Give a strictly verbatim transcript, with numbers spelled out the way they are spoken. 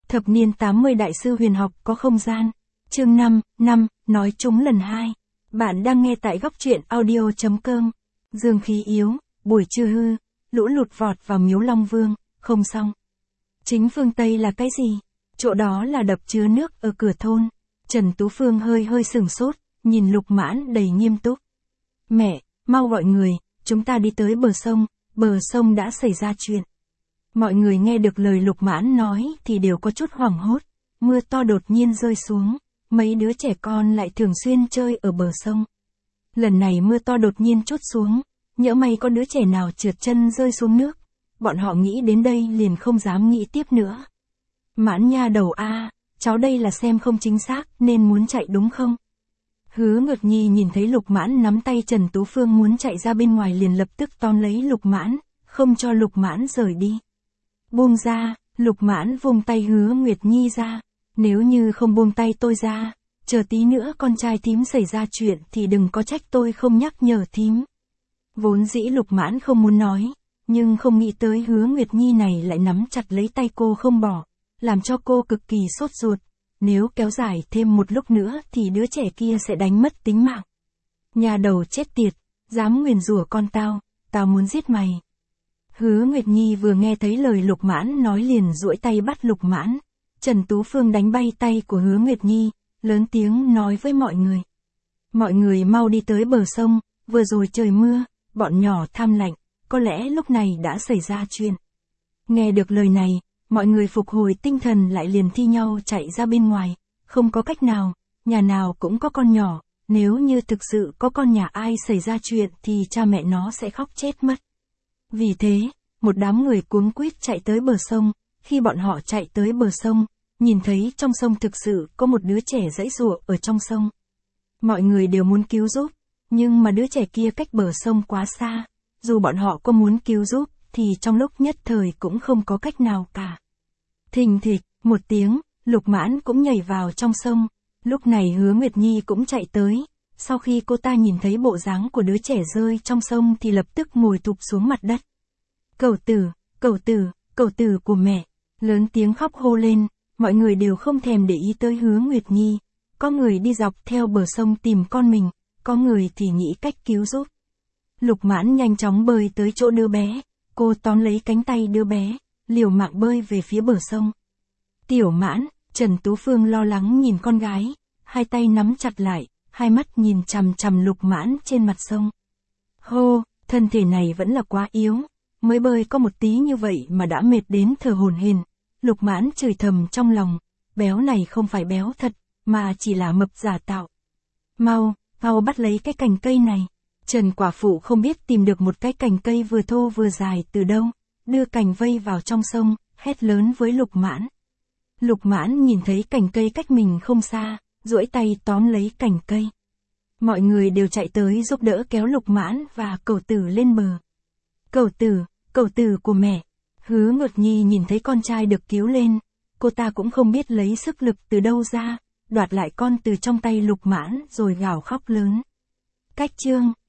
Thập niên tám mươi đại sư huyền học có không gian. Chương năm, năm, nói chúng lần hai. Bạn đang nghe tại góc truyện audio chấm com. Dương khí yếu, buổi trưa hư, lũ lụt vọt vào miếu Long Vương, không xong. Chính phương Tây là cái gì? Chỗ đó là đập chứa nước ở cửa thôn. Trần Tú Phương hơi hơi sửng sốt, nhìn Lục Mãn đầy nghiêm túc. Mẹ, mau gọi người, chúng ta đi tới bờ sông, bờ sông đã xảy ra chuyện. Mọi người nghe được lời Lục Mãn nói thì đều có chút hoảng hốt, mưa to đột nhiên rơi xuống, mấy đứa trẻ con lại thường xuyên chơi ở bờ sông. Lần này mưa to đột nhiên trút xuống, nhỡ may có đứa trẻ nào trượt chân rơi xuống nước, bọn họ nghĩ đến đây liền không dám nghĩ tiếp nữa. Mãn nha đầu a, cháu đây là xem không chính xác nên muốn chạy đúng không? Hứa Ngược Nhi nhìn thấy Lục Mãn nắm tay Trần Tú Phương muốn chạy ra bên ngoài liền lập tức tóm lấy Lục Mãn, không cho Lục Mãn rời đi. Buông ra, Lục Mãn vung tay Hứa Nguyệt Nhi ra, nếu như không buông tay tôi ra, chờ tí nữa con trai thím xảy ra chuyện thì đừng có trách tôi không nhắc nhở thím. Vốn dĩ Lục Mãn không muốn nói, nhưng không nghĩ tới Hứa Nguyệt Nhi này lại nắm chặt lấy tay cô không bỏ, làm cho cô cực kỳ sốt ruột. Nếu kéo dài thêm một lúc nữa thì đứa trẻ kia sẽ đánh mất tính mạng. Nhà đầu chết tiệt, dám nguyền rủa con tao, tao muốn giết mày. Hứa Nguyệt Nhi vừa nghe thấy lời Lục Mãn nói liền duỗi tay bắt Lục Mãn. Trần Tú Phương đánh bay tay của Hứa Nguyệt Nhi, lớn tiếng nói với mọi người. Mọi người mau đi tới bờ sông, vừa rồi trời mưa, bọn nhỏ tham lạnh, có lẽ lúc này đã xảy ra chuyện. Nghe được lời này, mọi người phục hồi tinh thần lại liền thi nhau chạy ra bên ngoài, không có cách nào, nhà nào cũng có con nhỏ, nếu như thực sự có con nhà ai xảy ra chuyện thì cha mẹ nó sẽ khóc chết mất. Vì thế, một đám người cuống quýt chạy tới bờ sông, khi bọn họ chạy tới bờ sông, nhìn thấy trong sông thực sự có một đứa trẻ giãy giụa ở trong sông. Mọi người đều muốn cứu giúp, nhưng mà đứa trẻ kia cách bờ sông quá xa, dù bọn họ có muốn cứu giúp, thì trong lúc nhất thời cũng không có cách nào cả. Thình thịch, một tiếng, Lục Mãn cũng nhảy vào trong sông, lúc này Hứa Nguyệt Nhi cũng chạy tới, sau khi cô ta nhìn thấy bộ dáng của đứa trẻ rơi trong sông thì lập tức ngồi thụp xuống mặt đất. Cẩu tử, cẩu tử, cẩu tử của mẹ, lớn tiếng khóc hô lên, mọi người đều không thèm để ý tới Hứa Nguyệt Nhi, có người đi dọc theo bờ sông tìm con mình, có người thì nghĩ cách cứu giúp. Lục Mãn nhanh chóng bơi tới chỗ đứa bé, cô tóm lấy cánh tay đứa bé, liều mạng bơi về phía bờ sông. Tiểu Mãn, Trần Tú Phương lo lắng nhìn con gái, hai tay nắm chặt lại, hai mắt nhìn chằm chằm Lục Mãn trên mặt sông. Hô, thân thể này vẫn là quá yếu, mới bơi có một tí như vậy mà đã mệt đến thở hổn hển. Lục Mãn chửi thầm trong lòng, béo này không phải béo thật, mà chỉ là mập giả tạo. Mau, mau bắt lấy cái cành cây này. Trần quả phụ không biết tìm được một cái cành cây vừa thô vừa dài từ đâu, đưa cành vây vào trong sông, hét lớn với Lục Mãn. Lục Mãn nhìn thấy cành cây cách mình không xa, duỗi tay tóm lấy cành cây. Mọi người đều chạy tới giúp đỡ kéo Lục Mãn và cẩu tử lên bờ. Cẩu tử, cẩu tử của mẹ. Hứa Ngược Nhi nhìn thấy con trai được cứu lên, cô ta cũng không biết lấy sức lực từ đâu ra, đoạt lại con từ trong tay Lục Mãn rồi gào khóc lớn. Cách chương